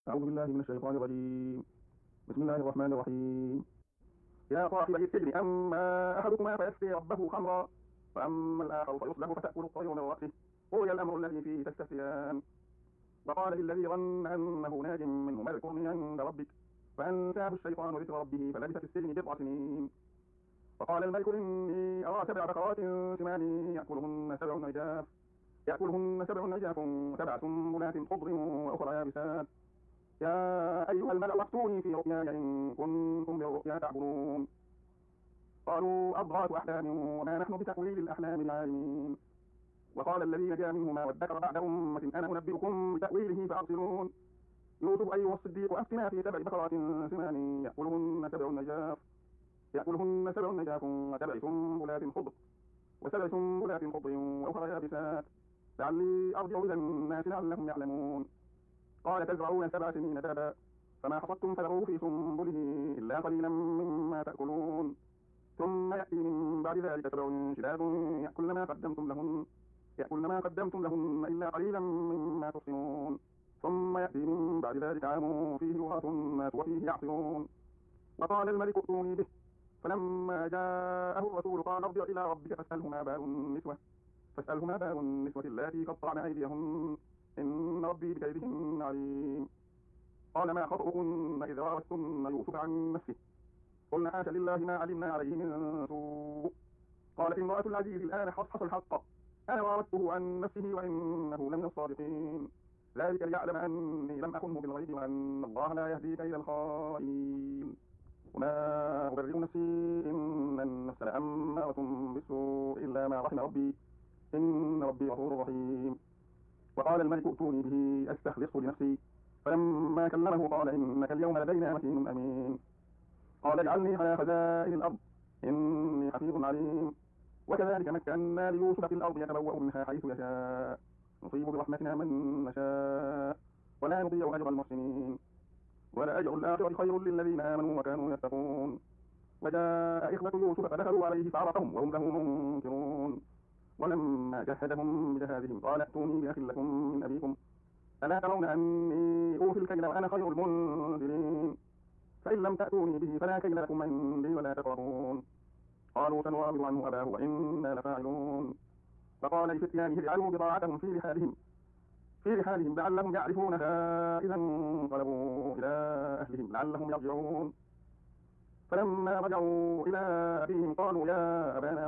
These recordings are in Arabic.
أعوذ بالله من الشيطان الرجيم. بسم الله الرحمن الرحيم. يا صاحبي السجن أما أحدكما فيسقي ربه خمرا وأما الآخر فيصلب فتأكل الطير من رأسه قضي الأمر الذي فيه تستفتيان. وقال للذي ظن أنه ناج منهما اذكرني عند ربك فأنساه الشيطان ذكر ربه فلبث في السجن 9 سنين. وقال الملك إني أرى 7 بقرات سمان يأكلهن 7 عجاف و7 سنبلات خضر وأخرى يابسات يا أيها الملأ افتوني في رؤياي إن كنتم بالرؤيا تعبرون. قالوا أضغاث أحلام وما نحن بتأويل الأحلام بعالمين. وقال الذي نجا منهما وادكر بعد أمة أنا أنبئكم بتأويله فأرسلون. يوسف أيها الصديق أفتنا في 7 بقرات سمان يأكلهن 7 عجاف و7 سنبلات خضر وأخرى يابسات لعلي أرجع إلى الناس لعلهم يعلمون. قال تزرعون 7 سنين دابا فما حصدتم فذروه في سنبله إلا قليلا مما تأكلون ثم يأتي من بعد ذلك 7 شداد يأكلن ما قدمتم لهن إلا قليلا مما تحصنون ثم يأتي من بعد ذلك عام فيه يغاث الناس وفيه يعصرون. وقال الملك ائتوني به فلما جاءه الرسول قال ارجع إلى ربك فاسأله ما بال النسوة اللاتي قطعن أيديهن إن ربي بكيدهن عليم. قال ما خطؤكن إذ راوتن يوسف عن نفسه قلنا حاشا لله ما علمنا عليه من سوء. قالت امرأة العزيز الآن حصحص الحق أنا راودته عن نفسه وإنه لمن الصادقين ذلك ليعلم أني لم أخنه بالغيب وأن الله لا يهدي كيد الخائنين. وما أبرئ نفسي إن النفس لأمارة بالسوء إلا ما رحم ربي إن ربي غفور رحيم. وقال الملك ائتوني به أستخلصه لنفسي فلما كلمه قال إنك اليوم لدينا مكين أمين. قال اجعلني على خزائن الأرض إني حفيظ عليم. وكذلك مكنا ليوسف في الأرض يتبوأ منها حيث يشاء نصيب برحمتنا من نشاء ولا نضيع أجر المحسنين ولأجر الآخرة خير للذين آمنوا وكانوا يتقون. وجاء إخوة يوسف فدخلوا عليه فعرفهم وهم له منكرون. ولما جهزهم بجهازهم قال ائتوني بأخ لكم من أبيكم ألا ترون أني أوفي الكيل وأنا خير المنزلين فإن لم تأتوني به فلا كيل لكم عندي ولا تقربون. قالوا سنراود عنه أباه وإنا لفاعلون. فقال لفتيانه اجعلوا بضاعتهم في رحالهم لعلهم يعرفونها إذا انقلبوا إلى أهلهم لعلهم يرجعون. فلما رجعوا إلى أبيهم قالوا يا أبانا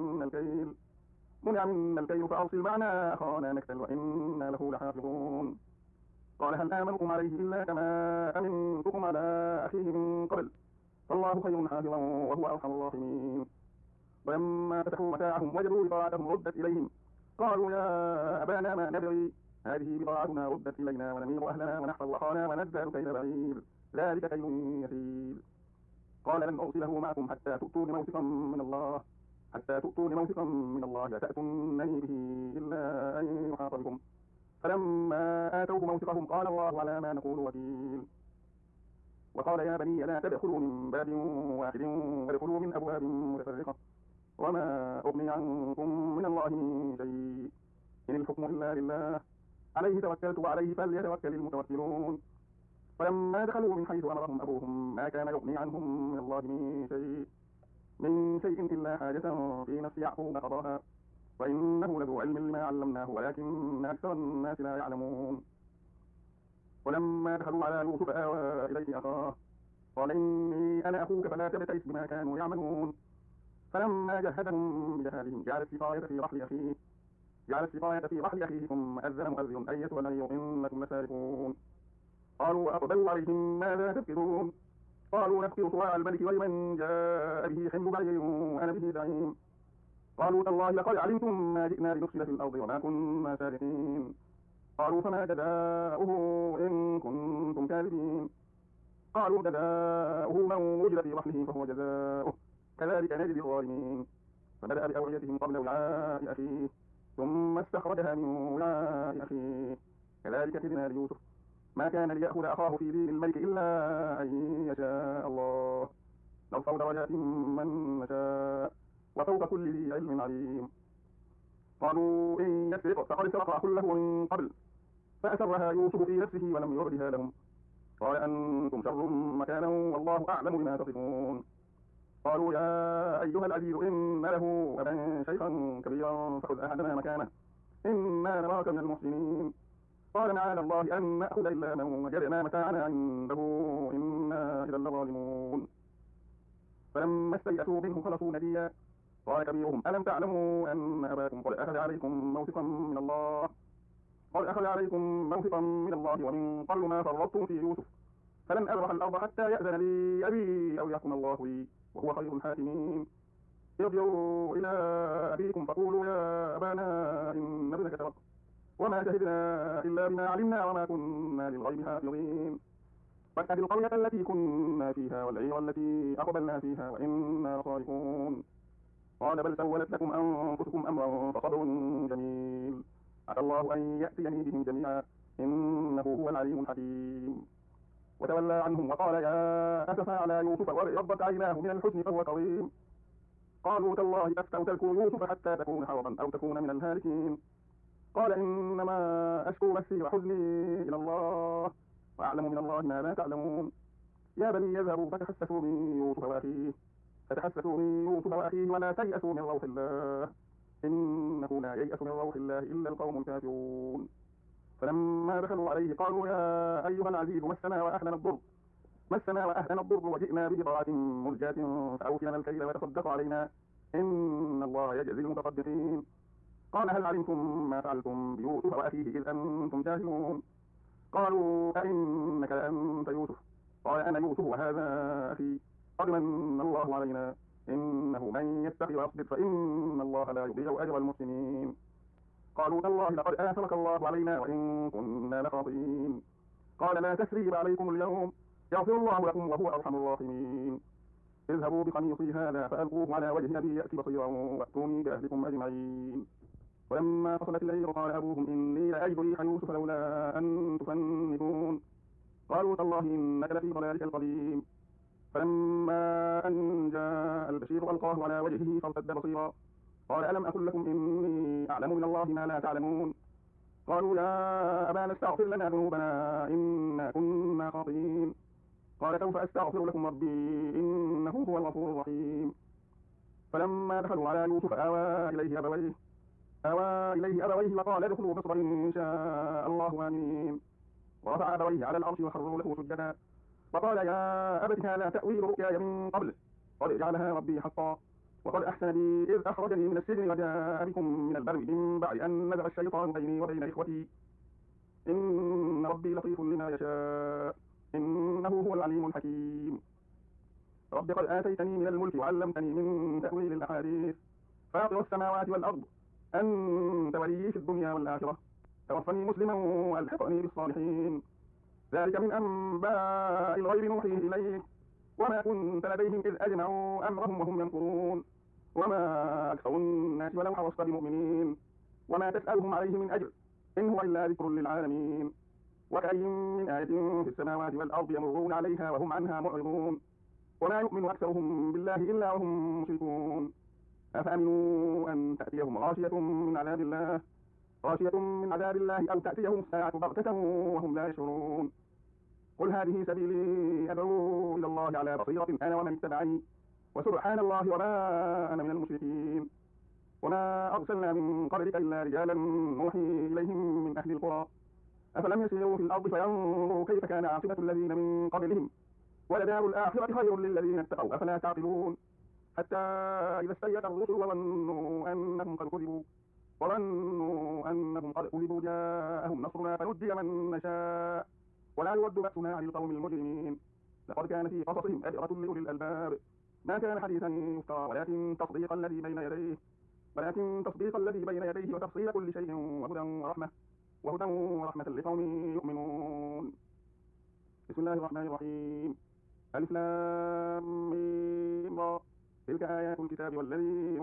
منع منا الكيل فأرسل معنا أخانا نكتل وإنا له لحافظون. قال هل آمنكم عليه إلا كما أمنتكم على أخيه من قبل فالله خير حافظا وهو أرحم الراحمين. ولما فتحوا متاعهم وجدوا بضاعتهم ردت إليهم قالوا يا أبانا ما نبغي هذه بضاعتنا ردت إلينا ونمير أهلنا ونحفظ أخانا ونزداد كيل بعير ذلك كيل يسير. قال لن أرسله معكم حتى تؤتون موثقا من الله لا تأتونني به إلا أن يحاط بكم. فلما آتوه موثقهم قال الله على ما نقول وكيل. وقال يا بني لا تدخلوا من باب واحد وادخلوا من أبواب متفرقة وما أغني عنكم من الله من شيء إن الحكم إلا لله عليه توكلت وعليه فليتوكل المتوكلون. فلما دخلوا من حيث أمرهم أبوهم ما كان يغني عنهم من الله من شيء إلا حاجة في نفس يعقوب قضاها وإنه لذو علم لما علمناه ولكن أكثر الناس لا يعلمون. ولما دخلوا على يوسف آوى إليه أخاه قال إني أنا أخوك فلا تبتئس بما كانوا يعملون. فلما جهزهم بجهازهم جعل السقاية في رحل أخيه ثم أذن مؤذن أيتها العير إنكم لسارقون. قالوا أقبلوا عليهم ماذا تفقدون قالوا نفقد صواع الملك ولمن جاء به حمل بعير وأنا به زعيم. قالوا تالله لقد علمتم ما جئنا لنفسد في الأرض وما كنا سارقين. قالوا فما جزاؤه إن كنتم كاذبين. قالوا جزاؤه من وجد في رحله فهو جزاؤه كذلك نجزي الظالمين. فبدأ بأوعيتهم قبل وعاء أخيه ثم استخرجها من وعاء أخيه كذلك كدنا ليوسف ما كان ليأخذ أخاه في دين الملك إلا أن يشاء الله نرفع درجات من نشاء وفوق كل ذي علم عليم. قالوا إن يسرق فقد سرق أخ له من قبل فأسرها يوسف في نفسه ولم يبدها لهم قال أنتم شر مكانا والله أعلم بما تصفون. قالوا يا أيها العزيز إن له أبا شيخا كبيرا فخذ أحدنا مكانه إنا نراك من المحسنين. قال معاذ الله أن نأخذ إلا من وجدنا متاعنا عنده إنا إذا لظالمون. فلما استيئسوا منه خلصوا نجيا قال كبيرهم ألم تعلموا أن أباكم قد أخذ عليكم موثقا من الله ومن قبل ما فرطتم في يوسف فلن أبرح الأرض حتى يأذن لي أبي أو يحكم الله لي وهو خير الحاكمين. ارجعوا إلى أبيكم فقولوا يا أبانا إن ابنك سرق وما شهدنا إلا بما علمنا وما كنا للغيب حافظين. واسأل القرية التي كنا فيها والعير التي أقبلنا فيها وإنا لصادقون. قال بل سولت لكم أنفسكم أمرا فصبر جميل عسى الله أن يأتيني بهم جميعا إنه هو العليم الحكيم. وتولى عنهم وقال يا أسفا على يوسف وابيضت عيناه من الحزن فهو كظيم. قالوا تالله تفتأ تذكر يوسف حتى تكون حرضا أو تكون من الهالكين. قال إنما أشكو بثي وحزني إلى الله وأعلم من الله ما لا تعلمون. يا بني يذهبوا فتحسسوا من يوسف وأخيه ولا تيأسوا من روح الله إنه لا ييأس من روح الله إلا القوم الكافرون. فلما دخلوا عليه قالوا يا أيها العزيز مسنا وأهلنا الضر وجئنا ببضاعة مزجاة فأوف لنا الكيل وتصدق علينا إن الله يجزي المتصدقين. قال هل علمتم ما فعلتم بيوسف وأخيه إذ أنتم جاهلون. قالوا أئنك لأنت يوسف قال أنا يوسف وهذا أخي قد من الله علينا إنه من يتقي ويصبر فإن الله لا يضيع أجر المحسنين. قالوا تالله لقد آثرك الله علينا وإن كنا لخاطئين. قال لا تثريب عليكم اليوم يغفر الله لكم وهو أرحم الراحمين. اذهبوا بقميصي هذا فألقوه على وجه أبي يأتي بصيرا وأتوني بأهلكم أجمعين. ولما فصلت العير قال أبوهم إني لأجد ريح يوسف لولا أن تفندون. قالوا تالله إنك لفي ضلالك القديم. فلما أن جاء البشير ألقاه على وجهه فارتد بصيرا قال ألم أقل لكم إني أعلم من الله ما لا تعلمون. قالوا يا أبانا استغفر لنا ذنوبنا إنا كنا خاطئين. قال سوف أستغفر لكم ربي إنه هو الغفور الرحيم. فلما دخلوا على يوسف آوى إليه أبويه وقال ادخلوا مصر إن شاء الله آمنين. ورفع أبويه على العرش وخروا له سجدا وقال يا أبت هذا تأويل رؤياي من قبل قد جعلها ربي حقا وقد أحسن بي إذ أخرجني من السجن وجاء بكم من البر من بعد أن نزغ الشيطان بيني وبين إخوتي إن ربي لطيف لما يشاء إنه هو العليم الحكيم. رب قد آتيتني من الملك وعلمتني من تأويل الأحاديث فاطر السماوات والأرض أنت ولي في الدنيا والآخرة توفني مسلما وألحقني بالصالحين. ذلك من أنباء الغيب نوحيه إليك وما كنت لديهم إذ أجمعوا أمرهم وهم يمكرون. وما أكثر الناس ولو حرصت بمؤمنين وما تسألهم عليه من أجر إن هو إلا ذكر للعالمين. وكأي من آية في السماوات والأرض يمرون عليها وهم عنها معرضون وما يؤمن أكثرهم بالله إلا وهم مشركون. أفأمنوا أن تأتيهم غاشية من عذاب الله أو تأتيهم الساعة بغتة وهم لا يشعرون. قل هذه سبيلي أدعو إلى الله على بصيرة أنا ومن اتبعني وسبحان الله وما أنا من المشركين. وما أرسلنا من قبلك إلا رجالا نوحي إليهم من أهل القرى أفلم يسيروا في الأرض فينظروا كيف كان عاقبة الذين من قبلهم ولدار الآخرة خير للذين اتقوا أفلا تعقلون. حتى إذا استيأس الرسل وظنوا أنهم قد كذبوا جاءهم نصرنا فنجي من نشاء ولا يرد بأسنا عن القوم المجرمين. لقد كان في قصصهم عبرة لأولي الألباب ما كان حديثا يفترى ولكن تصديق الذي بين يديه وتفصيل كل شيء وهدى ورحمة لقوم يؤمنون. بسم الله الرحمن الرحيم. ألف لام ميم را تلك آيات الكتاب والذي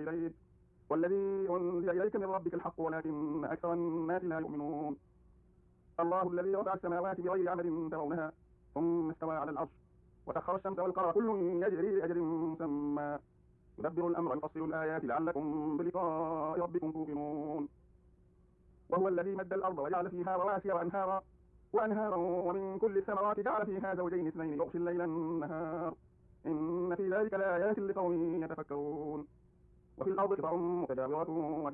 أنزل إليك من ربك الحق ولكن أكثر الناس لا يؤمنون. الله الذي رفع السماوات بغير عمد ترونها ثم استوى على العرش وسخر الشمس والقمر كل يجري لأجل مسمى يدبر الأمر يفصل الآيات لعلكم بلقاء ربكم توقنون. وهو الذي مد الأرض وجعل فيها رواسي وأنهارا وأنهارا ومن كل الثمرات جعل فيها زوجين اثنين يغشي الليل النهار إن في ذلك لآيات لقوم يتفكرون وفي الأرض قطع متجاورات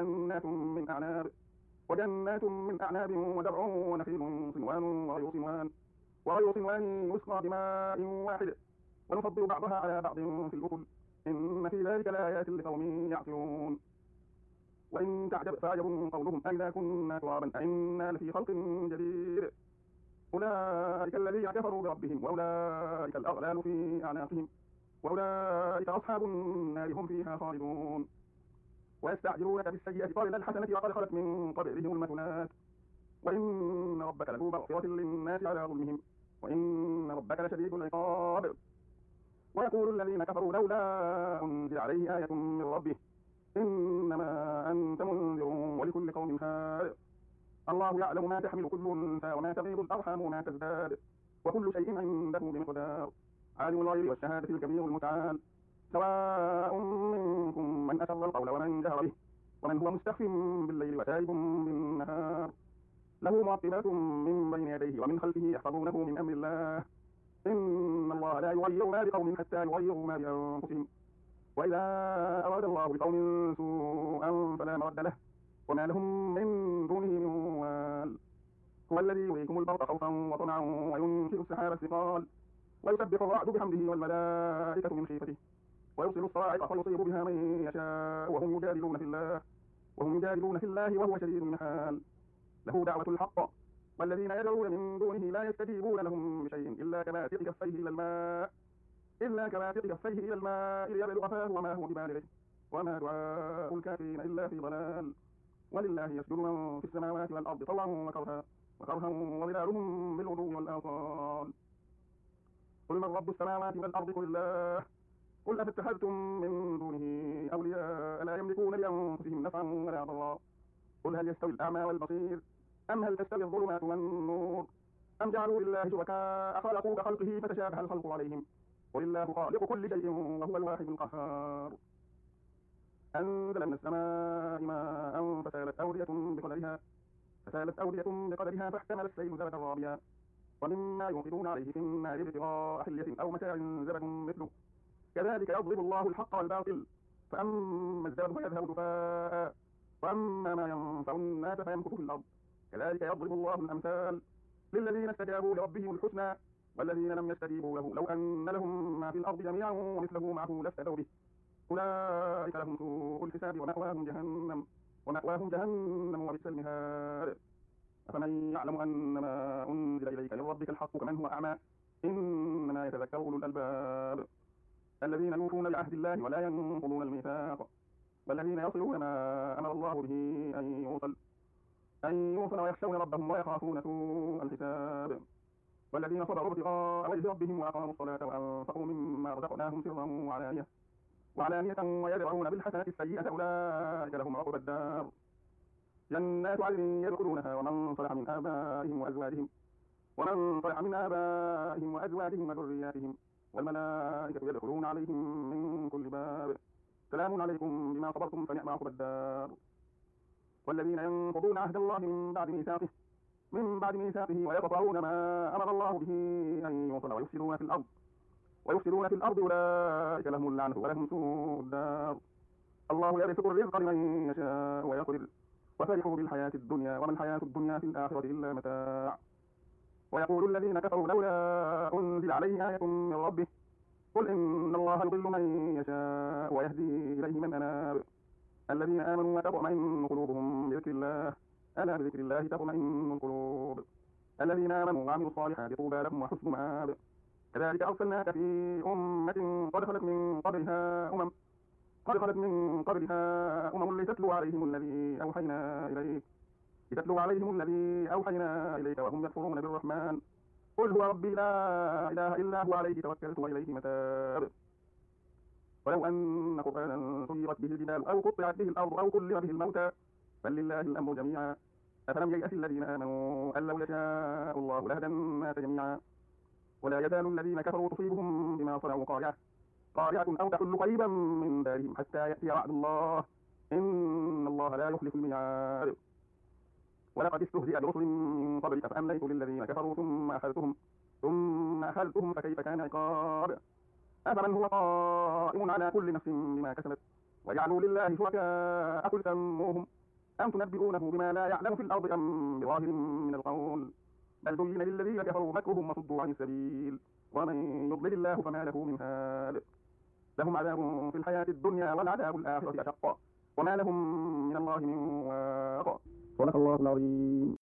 وجنات من أعناب وزرع ونخيل صنوان وغير صنوان يسقى بماء واحد ونفضل بعضها على بعض في الأكل إن في ذلك لآيات لقوم يعقلون وإن تعجب فعجب قولهم أئذا كنا ترابا أئنا لفي خلق جديد أولئك الذين كفروا بربهم وأولئك الأغلال في أعناقهم وأولئك أصحاب النار هم فيها خالدون ويستعجلونك بالسيئة قبل الحسنة وقد خلت من قبلهم المثلات وإن ربك لذو مغفرة للناس على ظلمهم وإن ربك لشديد العقاب ويقول الذين كفروا لولا أنزل عليه آية من ربه إنما أنت منذر ولكل قوم هاد الله يعلم ما تحمل كل أنثى وما تغيض الأرحام وما تزداد وكل شيء عنده بمقدار عالم الغيب والشهادة الكبير المتعال سواء منكم من أسر القول ومن جهر به ومن هو مستخف بالليل وسارب بالنهار له معقبات من بين يديه ومن خلفه يحفظونه من أمر الله إن الله لا يغير ما بقوم حتى يغيروا ما بأنفسهم وإذا أراد الله بقوم سوءا فلا مرد له وما لهم من دونه من وال هو الذي يريكم البرق خوفا وطمعا وينشئ السحاب الثقال ويسبح الرعد بحمده والملائكة من خيفته ويرسل الصواعق فيصيب بها من يشاء وهم يجادلون في الله وهو شديد المحال له دعوة الحق والذين يدعون من دونه لا يستجيبون لهم بشيء إلا كباسط كفيه إلى الماء ليبلغ فاه وما هو ببالغه وما دعاء الكافرين إلا في ضلال ولله يسجد من في السماوات والأرض طوعا وكرها وظلالهم بالغدو والآصال قل من رب السماوات والأرض قل الله قل أفاتخذتم من دونه أولياء لا يملكون لأنفسهم نفعا ولا ضرا قل هل يستوي الأعمى والبصير أم هل تستوي الظلمات والنور أم جعلوا لله شركاء خلقوا كخلقه فتشابه الخلق عليهم قل الله خالق كل شيء وهو الواحد القهار أنزل من السماء ماء فسالت أودية بقدرها فاحتمل السيل زبدا رابيا ومما يوقدون عليه في النار ابتغاء حلية أو متاع زبد مثله كذلك يضرب الله الحق والباطل فأما الزبد فيذهب جفاء وأما ما ينفع الناس فيمكث في الأرض كذلك يضرب الله الأمثال للذين استجابوا لربهم الحسنى والذين لم يستجيبوا له لو أن لهم ما في الأرض جميعا ومثله معه لافتدوا به أولئك لهم سوء الحساب ومأواهم جهنم وبئس المهاد أفمن يعلم أنما أنزل إليك من ربك الحق كمن هو أعمى إنما يتذكر أولو الألباب الذين يوفون بعهد الله ولا ينقضون الميثاق والذين يصلون ما أمر الله به أن يوصل ويخشون ربهم ويخافون سوء الحساب والذين صبروا ابتغاء وجه ربهم وأقاموا الصلاة وأنفقوا مما رزقناهم سرا وعلانية ويدرؤون بالحسنة السيئة أولئك لهم عقبى الدار جنات عدن يدخلونها ومن صلح من آبائهم وأزواجهم وذرياتهم والملائكة يدخلون عليهم من كل باب سلام عليكم بما صبرتم فنعم عقبى الدار والذين ينقضون عهد الله من بعد ميثاقه ويقطعون ما أمر الله به أن يوصل ويفسدون في الأرض أولئك لهم اللعنة ولهم سوء الدار الله يبسط الرزق لمن يشاء ويقدر وفرحوا بالحياة الدنيا وما الحياة الدنيا في الآخرة إلا متاع ويقول الذين كفروا لولا أنزل عليه آية من ربه قل إن الله يضل من يشاء ويهدي إليه من أناب الذين آمنوا وتطمئن قلوبهم بذكر الله ألا بذكر الله تطمئن القلوب الذين آمنوا وعملوا الصالحات طوبى لهم وحسن مآب كذلك أرسلناك في أمة قد خلت من قبلها أمم لتتلو عليهم الذي أوحينا إليك وهم يكفرون بالرحمن قل هو ربي لا إله إلا هو عليه توكلت وإليه متاب ولو أن قرآنا سيرت به الجبال أو قطعت به الأرض أو كلم به الموتى بل لله الأمر جميعا أفلم ييأس الذين آمنوا أن لو يشاء الله لهدى الناس جميعا ولا يزال الذين كفروا تصيبهم بما صنعوا قارعة أو تحل قريبا من دارهم حتى يأتي وعد الله إن الله لا يخلف الميعاد ولقد استهزئ برسل من قبلك فأمليت للذين كفروا ثم أخذتهم فكيف كان عقاب أفمن هو قائم على كل نفس بما كسبت وجعلوا لله شركاء قل سموهم أم تنبئونه بما لا يعلم في الأرض أم بظاهر من القول بل زين للذين كفروا مكرهم وصدوا عن السبيل ومن يضلل الله فما له من هاد لهم عذاب في الحياة الدنيا والعذاب الآخرة أشق وما لهم من الله من واق صدق الله العظيم.